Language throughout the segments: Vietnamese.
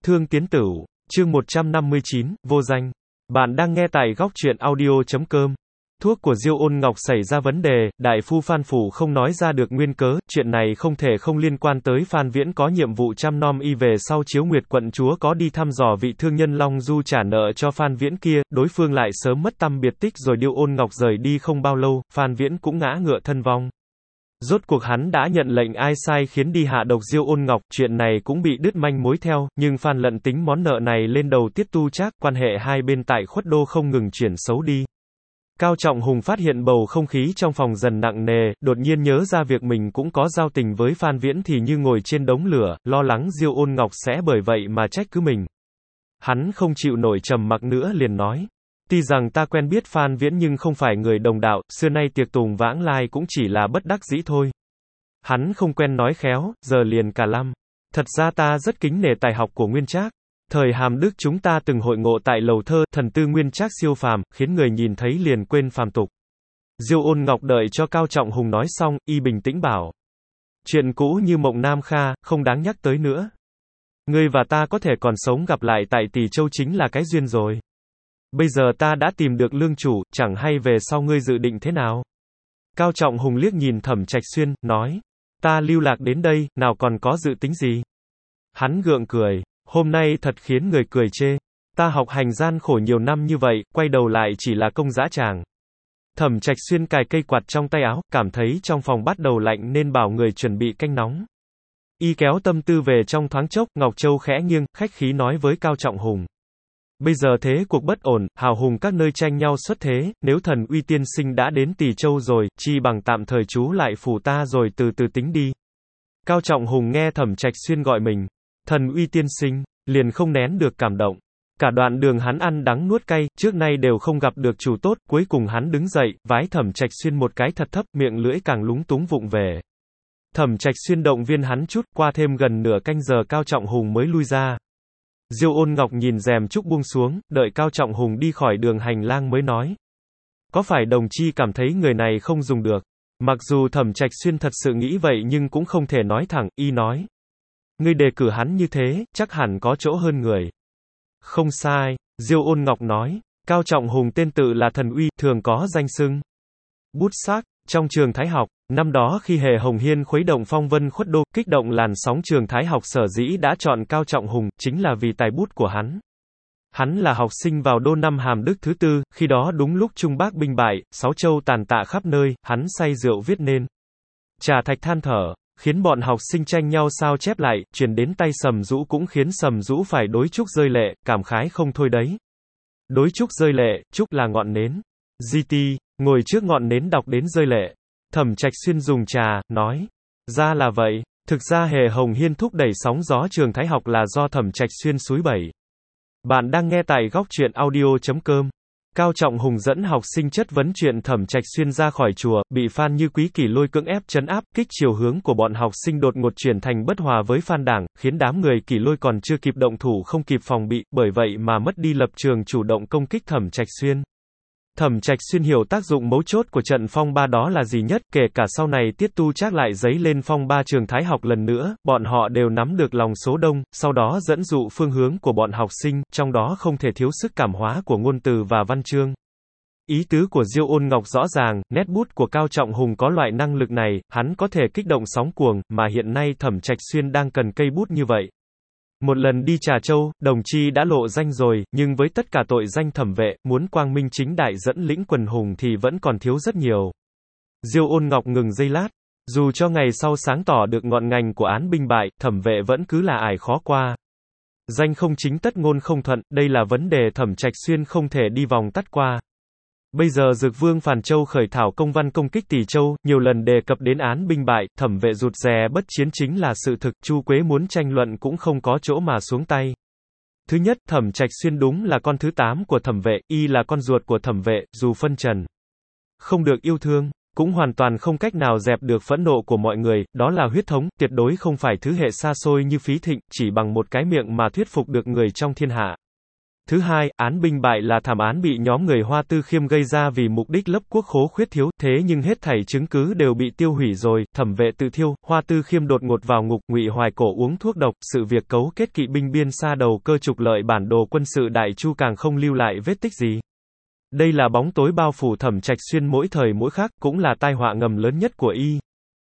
Thương Tiến Tửu, chương 159, vô danh. Bạn đang nghe tại góc truyện audio.com. Thuốc của Diêu Ôn Ngọc xảy ra vấn đề, đại phu Phan Phủ không nói ra được nguyên cớ, chuyện này không thể không liên quan tới Phan Viễn có nhiệm vụ chăm nom y về sau Chiếu Nguyệt quận chúa có đi thăm dò vị thương nhân Long Du trả nợ cho Phan Viễn kia, đối phương lại sớm mất tăm biệt tích rồi Diêu Ôn Ngọc rời đi không bao lâu, Phan Viễn cũng ngã ngựa thân vong. Rốt cuộc hắn đã nhận lệnh ai sai khiến đi hạ độc Diêu Ôn Ngọc, chuyện này cũng bị đứt manh mối theo, nhưng Phan Lận tính món nợ này lên đầu Tiết Tu Trác, quan hệ hai bên tại Khuất Đô không ngừng chuyển xấu đi. Cao Trọng Hùng phát hiện bầu không khí trong phòng dần nặng nề, đột nhiên nhớ ra việc mình cũng có giao tình với Phan Viễn thì như ngồi trên đống lửa, lo lắng Diêu Ôn Ngọc sẽ bởi vậy mà trách cứ mình. Hắn không chịu nổi trầm mặc nữa liền nói. Tuy rằng ta quen biết Phan Viễn nhưng không phải người đồng đạo, xưa nay tiệc tùng vãng lai cũng chỉ là bất đắc dĩ thôi. Hắn không quen nói khéo, giờ liền cả lăm. Thật ra ta rất kính nể tài học của Nguyên Trác. Thời Hàm Đức chúng ta từng hội ngộ tại lầu thơ, thần tư Nguyên Trác siêu phàm, khiến người nhìn thấy liền quên phàm tục. Diêu Ôn Ngọc đợi cho Cao Trọng Hùng nói xong, y bình tĩnh bảo. Chuyện cũ như mộng Nam Kha, không đáng nhắc tới nữa. Ngươi và ta có thể còn sống gặp lại tại Tỳ Châu chính là cái duyên rồi. Bây giờ ta đã tìm được lương chủ, chẳng hay về sau ngươi dự định thế nào? Cao Trọng Hùng liếc nhìn Thẩm Trạch Xuyên, nói. Ta lưu lạc đến đây, nào còn có dự tính gì? Hắn gượng cười. Hôm nay thật khiến người cười chê. Ta học hành gian khổ nhiều năm như vậy, quay đầu lại chỉ là công dã tràng. Thẩm Trạch Xuyên cài cây quạt trong tay áo, cảm thấy trong phòng bắt đầu lạnh nên bảo người chuẩn bị canh nóng. Y kéo tâm tư về trong thoáng chốc, Ngọc Châu khẽ nghiêng, khách khí nói với Cao Trọng Hùng. Bây giờ thế cuộc bất ổn, hào hùng các nơi tranh nhau xuất thế, nếu Thần Uy tiên sinh đã đến Tỳ Châu rồi, chi bằng tạm thời trú lại phủ ta rồi từ từ tính đi. Cao Trọng Hùng nghe Thẩm Trạch Xuyên gọi mình, Thần Uy tiên sinh, liền không nén được cảm động. Cả đoạn đường hắn ăn đắng nuốt cay, trước nay đều không gặp được chủ tốt, cuối cùng hắn đứng dậy, vái Thẩm Trạch Xuyên một cái thật thấp, miệng lưỡi càng lúng túng vụng về. Thẩm Trạch Xuyên động viên hắn chút, qua thêm gần nửa canh giờ Cao Trọng Hùng mới lui ra. Diêu Ôn Ngọc nhìn rèm trúc buông xuống, đợi Cao Trọng Hùng đi khỏi đường hành lang mới nói. Có phải đồng chi cảm thấy người này không dùng được? Mặc dù Thẩm Trạch Xuyên thật sự nghĩ vậy nhưng cũng không thể nói thẳng, y nói. Ngươi đề cử hắn như thế, chắc hẳn có chỗ hơn người. Không sai, Diêu Ôn Ngọc nói. Cao Trọng Hùng tên tự là Thần Uy, thường có danh xưng. Bút sắc, trong trường Thái học, năm đó khi Hề Hồng Hiên khuấy động phong vân Khuất Đô, kích động làn sóng trường Thái học sở dĩ đã chọn Cao Trọng Hùng, chính là vì tài bút của hắn. Hắn là học sinh vào đô năm Hàm Đức thứ tư, khi đó đúng lúc Trung Bắc binh bại, sáu châu tàn tạ khắp nơi, hắn say rượu viết nên Trà Thạch than thở, khiến bọn học sinh tranh nhau sao chép lại, truyền đến tay Sầm Dũ cũng khiến Sầm Dũ phải đối chúc rơi lệ, cảm khái không thôi đấy. Đối chúc rơi lệ, chúc là ngọn nến. GT, ngồi trước ngọn nến đọc đến rơi lệ. Thẩm Trạch Xuyên dùng trà, nói. Ra là vậy, thực ra Hề Hồng Hiên thúc đẩy sóng gió trường Thái học là do Thẩm Trạch Xuyên xúi bẩy. Bạn đang nghe tại góc truyện audio.com. Cao Trọng Hùng dẫn học sinh chất vấn chuyện Thẩm Trạch Xuyên ra khỏi chùa, bị Phan Như Quý Kỷ lôi cưỡng ép trấn áp, kích chiều hướng của bọn học sinh đột ngột chuyển thành bất hòa với Phan Đảng, khiến đám người Kỷ lôi còn chưa kịp động thủ không kịp phòng bị, bởi vậy mà mất đi lập trường chủ động công kích Thẩm Trạch Xuyên. Thẩm Trạch Xuyên hiểu tác dụng mấu chốt của trận phong ba đó là gì nhất, kể cả sau này Tiết Tu Trác lại giấy lên phong ba trường Thái học lần nữa, bọn họ đều nắm được lòng số đông, sau đó dẫn dụ phương hướng của bọn học sinh, trong đó không thể thiếu sức cảm hóa của ngôn từ và văn chương. Ý tứ của Diêu Ôn Ngọc rõ ràng, nét bút của Cao Trọng Hùng có loại năng lực này, hắn có thể kích động sóng cuồng, mà hiện nay Thẩm Trạch Xuyên đang cần cây bút như vậy. Một lần đi Trà Châu, đồng chi đã lộ danh rồi, nhưng với tất cả tội danh thẩm vệ, muốn quang minh chính đại dẫn lĩnh quần hùng thì vẫn còn thiếu rất nhiều. Diêu Ôn Ngọc ngừng giây lát. Dù cho ngày sau sáng tỏ được ngọn ngành của án binh bại, thẩm vệ vẫn cứ là ải khó qua. Danh không chính tất ngôn không thuận, đây là vấn đề Thẩm Trạch Xuyên không thể đi vòng tắt qua. Bây giờ Dực Vương Phàn Châu khởi thảo công văn công kích Tỳ Châu, nhiều lần đề cập đến án binh bại, thẩm vệ rụt rè bất chiến chính là sự thực, Chu Quế muốn tranh luận cũng không có chỗ mà xuống tay. Thứ nhất, Thẩm Trạch Xuyên đúng là con thứ 8 của thẩm vệ, y là con ruột của thẩm vệ, dù phân trần không được yêu thương, cũng hoàn toàn không cách nào dẹp được phẫn nộ của mọi người, đó là huyết thống, tuyệt đối không phải thứ hệ xa xôi như Phí Thịnh, chỉ bằng một cái miệng mà thuyết phục được người trong thiên hạ. Thứ hai, án binh bại là thảm án bị nhóm người Hoa Tư Khiêm gây ra vì mục đích lấp quốc khố khuyết thiếu, thế nhưng hết thảy chứng cứ đều bị tiêu hủy rồi, Thẩm Vệ tự thiêu, Hoa Tư Khiêm đột ngột vào ngục, Ngụy Hoài Cổ uống thuốc độc, sự việc cấu kết kỵ binh biên xa đầu cơ trục lợi bản đồ quân sự Đại Chu càng không lưu lại vết tích gì. Đây là bóng tối bao phủ Thẩm Trạch Xuyên mỗi thời mỗi khác, cũng là tai họa ngầm lớn nhất của y.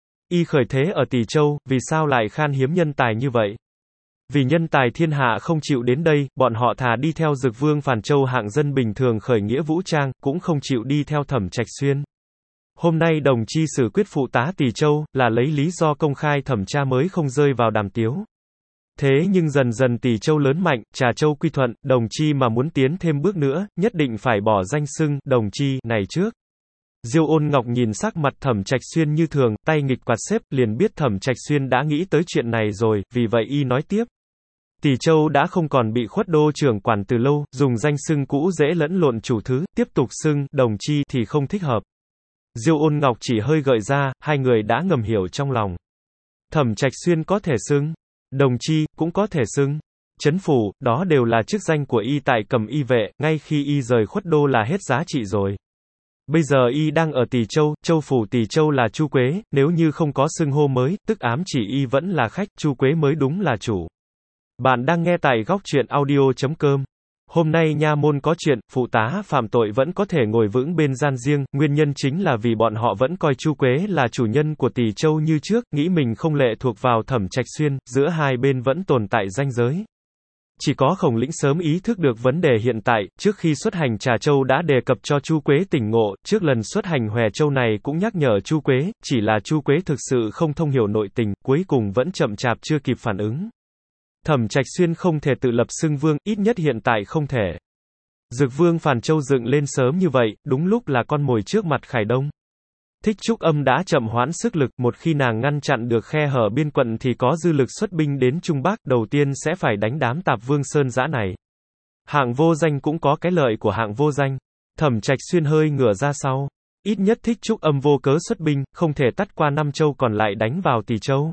Y khởi thế ở Tỳ Châu, vì sao lại khan hiếm nhân tài như vậy? Vì nhân tài thiên hạ không chịu đến đây, bọn họ thà đi theo Dực Vương Phàn Châu hạng dân bình thường khởi nghĩa vũ trang, cũng không chịu đi theo Thẩm Trạch Xuyên. Hôm nay đồng chi xử quyết phụ tá Tỳ Châu, là lấy lý do công khai thẩm tra mới không rơi vào đàm tiếu. Thế nhưng dần dần Tỳ Châu lớn mạnh, Trà Châu quy thuận, đồng chi mà muốn tiến thêm bước nữa, nhất định phải bỏ danh xưng, đồng chi, này trước. Diêu Ôn Ngọc nhìn sắc mặt Thẩm Trạch Xuyên như thường, tay nghịch quạt xếp, liền biết Thẩm Trạch Xuyên đã nghĩ tới chuyện này rồi, vì vậy y nói tiếp. Tỳ Châu đã không còn bị Khuất Đô trưởng quản từ lâu, dùng danh xưng cũ dễ lẫn lộn chủ thứ, tiếp tục xưng, đồng chi, thì không thích hợp. Diêu Ôn Ngọc chỉ hơi gợi ra, hai người đã ngầm hiểu trong lòng. Thẩm Trạch Xuyên có thể xưng, đồng chi, cũng có thể xưng, trấn phủ, đó đều là chức danh của y tại Cầm Y vệ, ngay khi y rời Khuất Đô là hết giá trị rồi. Bây giờ y đang ở Tỳ Châu, châu phủ Tỳ Châu là Chu Quế, nếu như không có xưng hô mới, tức ám chỉ y vẫn là khách, Chu Quế mới đúng là chủ. Bạn đang nghe tại góc truyện audio.com. Hôm nay nha môn có chuyện, phụ tá phạm tội vẫn có thể ngồi vững bên gian riêng, nguyên nhân chính là vì bọn họ vẫn coi Chu Quế là chủ nhân của Tỳ Châu như trước, nghĩ mình không lệ thuộc vào Thẩm Trạch Xuyên, giữa hai bên vẫn tồn tại ranh giới. Chỉ có Khổng Lĩnh sớm ý thức được vấn đề hiện tại, trước khi xuất hành Trà Châu đã đề cập cho Chu Quế tỉnh ngộ, trước lần xuất hành Hòe Châu này cũng nhắc nhở Chu Quế, chỉ là Chu Quế thực sự không thông hiểu nội tình, cuối cùng vẫn chậm chạp chưa kịp phản ứng. Thẩm Trạch Xuyên không thể tự lập xưng vương, ít nhất hiện tại không thể. Dực Vương Phàn Châu dựng lên sớm như vậy, đúng lúc là con mồi trước mặt Khải Đông. Thích Trúc Âm đã chậm hoãn sức lực, một khi nàng ngăn chặn được khe hở biên quận thì có dư lực xuất binh đến Trung Bắc, đầu tiên sẽ phải đánh đám Tạp Vương Sơn Dã này. Hạng Vô Danh cũng có cái lợi của Hạng Vô Danh. Thẩm Trạch Xuyên hơi ngửa ra sau. Ít nhất Thích Trúc Âm vô cớ xuất binh, không thể tắt qua 5 châu còn lại đánh vào Tỳ Châu.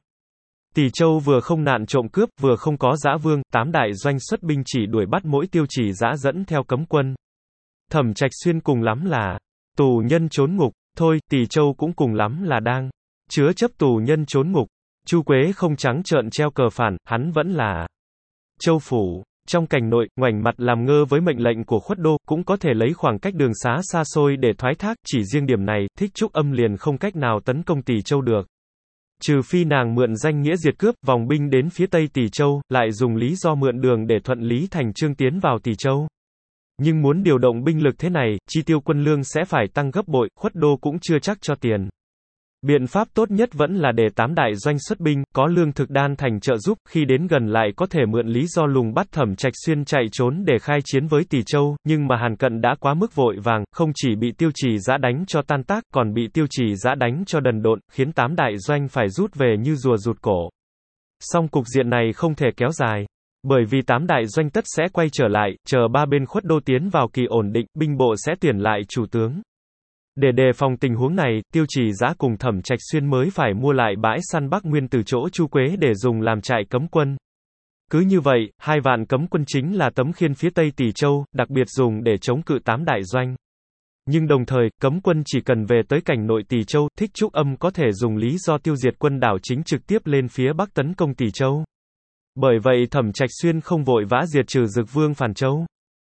Tỳ Châu vừa không nạn trộm cướp, vừa không có dã vương, 8 đại doanh xuất binh chỉ đuổi bắt mỗi Tiêu Chỉ Dã dẫn theo cấm quân. Thẩm Trạch Xuyên cùng lắm là tù nhân trốn ngục, thôi, Tỳ Châu cũng cùng lắm là đang chứa chấp tù nhân trốn ngục. Chu Quế không trắng trợn treo cờ phản, hắn vẫn là châu phủ. Trong cảnh nội, ngoảnh mặt làm ngơ với mệnh lệnh của Khuất Đô, cũng có thể lấy khoảng cách đường xá xa xôi để thoái thác, chỉ riêng điểm này, Thích Trúc Âm liền không cách nào tấn công Tỳ Châu được. Trừ phi nàng mượn danh nghĩa diệt cướp, vòng binh đến phía Tây Tỳ Châu, lại dùng lý do mượn đường để thuận lý thành chương tiến vào Tỳ Châu. Nhưng muốn điều động binh lực thế này, chi tiêu quân lương sẽ phải tăng gấp bội, Khuất Đô cũng chưa chắc cho tiền. Biện pháp tốt nhất vẫn là để 8 đại doanh xuất binh, có lương thực đan thành trợ giúp, khi đến gần lại có thể mượn lý do lùng bắt Thẩm Trạch Xuyên chạy trốn để khai chiến với Tỳ Châu, nhưng mà Hàn Cận đã quá mức vội vàng, không chỉ bị Tiêu Chỉ Dã đánh cho tan tác, còn bị Tiêu Chỉ Dã đánh cho đần độn, khiến 8 đại doanh phải rút về như rùa rụt cổ. Song cục diện này không thể kéo dài. Bởi vì 8 đại doanh tất sẽ quay trở lại, chờ ba bên Khuất Đô tiến vào kỳ ổn định, binh bộ sẽ tuyển lại chủ tướng. Để đề phòng tình huống này, Tiêu Chỉ Dã cùng Thẩm Trạch Xuyên mới phải mua lại bãi săn Bắc Nguyên từ chỗ Chu Quế để dùng làm trại cấm quân. Cứ như vậy, 2 vạn cấm quân chính là tấm khiên phía Tây Tỳ Châu, đặc biệt dùng để chống cự 8 đại doanh. Nhưng đồng thời, cấm quân chỉ cần về tới cảnh nội Tỳ Châu, Thích Trúc Âm có thể dùng lý do tiêu diệt quân đảo chính trực tiếp lên phía Bắc tấn công Tỳ Châu. Bởi vậy Thẩm Trạch Xuyên không vội vã diệt trừ Dực Vương Phàn Châu.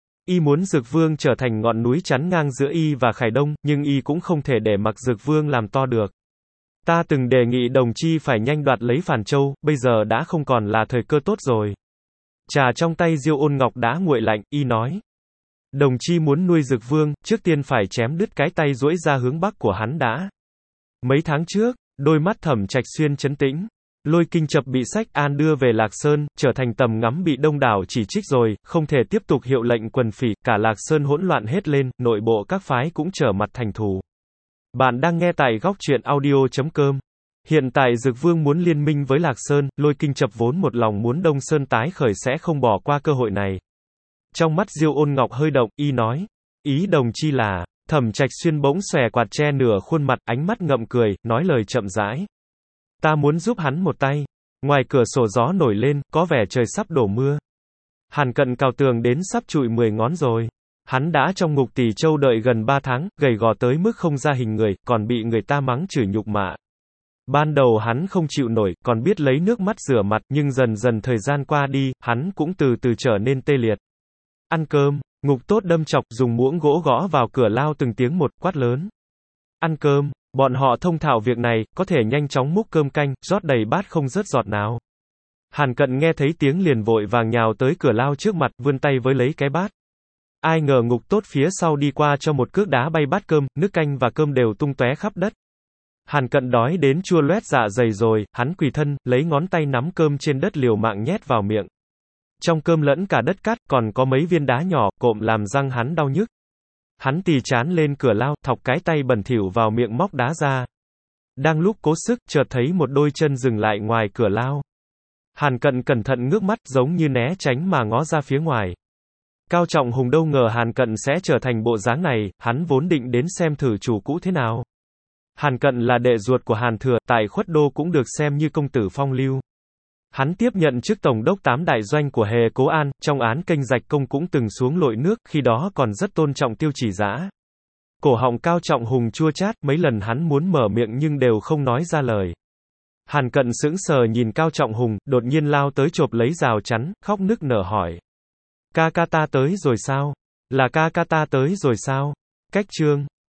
Y muốn Dực Vương trở thành ngọn núi chắn ngang giữa y và Khải Đông, nhưng y cũng không thể để mặc Dực Vương làm to được. Ta từng đề nghị đồng chi phải nhanh đoạt lấy Phàn Châu, bây giờ đã không còn là thời cơ tốt rồi. Trà trong tay Diêu Ôn Ngọc đã nguội lạnh, y nói. Đồng chi muốn nuôi Dực Vương, trước tiên phải chém đứt cái tay duỗi ra hướng bắc của hắn đã. Mấy tháng trước, đôi mắt Thẩm Trạch Xuyên trấn tĩnh. Lôi Kinh Chập bị Sách An đưa về Lạc Sơn, trở thành tầm ngắm bị đông đảo chỉ trích rồi, không thể tiếp tục hiệu lệnh quần phỉ, cả Lạc Sơn hỗn loạn hết lên, nội bộ các phái cũng trở mặt thành thù. Bạn đang nghe tại góc truyện audio.com. Hiện tại Dực Vương muốn liên minh với Lạc Sơn, Lôi Kinh Chập vốn một lòng muốn Đông Sơn tái khởi sẽ không bỏ qua cơ hội này. Trong mắt Diêu Ôn Ngọc hơi động, y nói, ý đồng chi là, Thẩm Trạch Xuyên bỗng xòe quạt che nửa khuôn mặt, ánh mắt ngậm cười, nói lời chậm rãi. Ta muốn giúp hắn một tay. Ngoài cửa sổ gió nổi lên, có vẻ trời sắp đổ mưa. Hàn Cận cào tường đến sắp trụi 10 ngón rồi. Hắn đã trong ngục Tỳ Châu đợi gần 3 tháng, gầy gò tới mức không ra hình người, còn bị người ta mắng chửi nhục mạ. Ban đầu hắn không chịu nổi, còn biết lấy nước mắt rửa mặt, nhưng dần dần thời gian qua đi, hắn cũng từ từ trở nên tê liệt. Ăn cơm, Ngục Tốt đâm chọc, dùng muỗng gỗ gõ vào cửa lao từng tiếng một, quát lớn. Ăn cơm, bọn họ thông thạo việc này, có thể nhanh chóng múc cơm canh, rót đầy bát không rớt giọt nào. Hàn Cận nghe thấy tiếng liền vội vàng nhào tới cửa lao trước mặt, vươn tay với lấy cái bát. Ai ngờ Ngục Tốt phía sau đi qua cho một cước đá bay bát cơm, nước canh và cơm đều tung tóe khắp đất. Hàn Cận đói đến chua loét dạ dày rồi, hắn quỳ thân, lấy ngón tay nắm cơm trên đất liều mạng nhét vào miệng. Trong cơm lẫn cả đất cát, còn có mấy viên đá nhỏ, cộm làm răng hắn đau nhức. Hắn tì trán lên cửa lao, thọc cái tay bẩn thỉu vào miệng móc đá ra. Đang lúc cố sức, chợt thấy một đôi chân dừng lại ngoài cửa lao. Hàn Cận cẩn thận ngước mắt, giống như né tránh mà ngó ra phía ngoài. Cao Trọng Hùng đâu ngờ Hàn Cận sẽ trở thành bộ dáng này, hắn vốn định đến xem thử chủ cũ thế nào. Hàn Cận là đệ ruột của Hàn Thừa, tại Khuất Đô cũng được xem như công tử phong lưu. Hắn tiếp nhận chức tổng đốc 8 đại doanh của Hề Cố An, trong án kênh Rạch Công cũng từng xuống lội nước, khi đó còn rất tôn trọng Tiêu Chỉ Dã. Cổ họng Cao Trọng Hùng chua chát, mấy lần hắn muốn mở miệng nhưng đều không nói ra lời. Hàn Cận sững sờ nhìn Cao Trọng Hùng, đột nhiên lao tới chộp lấy rào chắn, khóc nức nở hỏi. Ca ca ta tới rồi sao? Là ca ca ta tới rồi sao? Cách chương